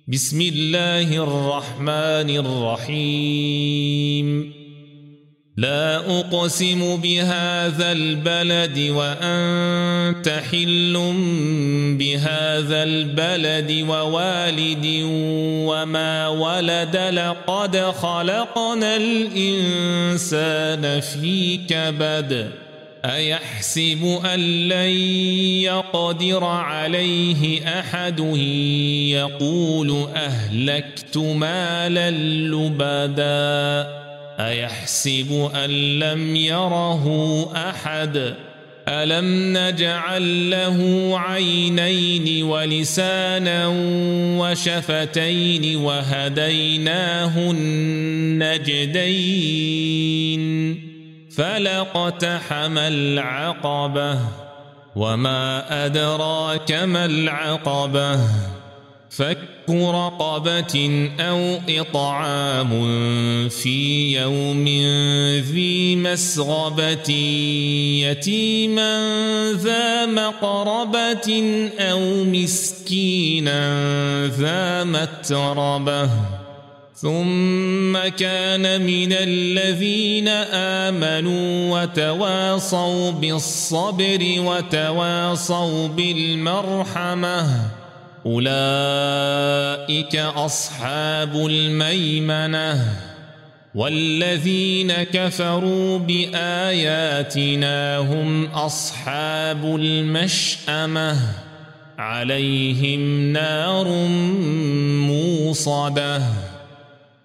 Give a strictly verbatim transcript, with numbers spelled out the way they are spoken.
بسم الله الرحمن الرحيم لا أقسم بهذا البلد وأنت حل بهذا البلد ووالد وما ولد لقد خلقنا الإنسان في كبد أيحسب أن لن يقدر عليه أحد يقول أهلكت مالا لبدا أيحسب أن لم يره أحد ألم نجعل له عينين ولسانا وشفتين وهديناه النجدين فلاقتحم العقبة وما أدراك ما العقبة فك رقبة أو إطعام في يوم ذي مسغبة يتيما ذا مقربة أو مسكينا ذا متربة ثم كان من الذين آمنوا وتواصوا بالصبر وتواصوا بالمرحمة أولئك أصحاب الميمنة والذين كفروا بآياتنا هم أصحاب المشأمة عليهم نار موصدة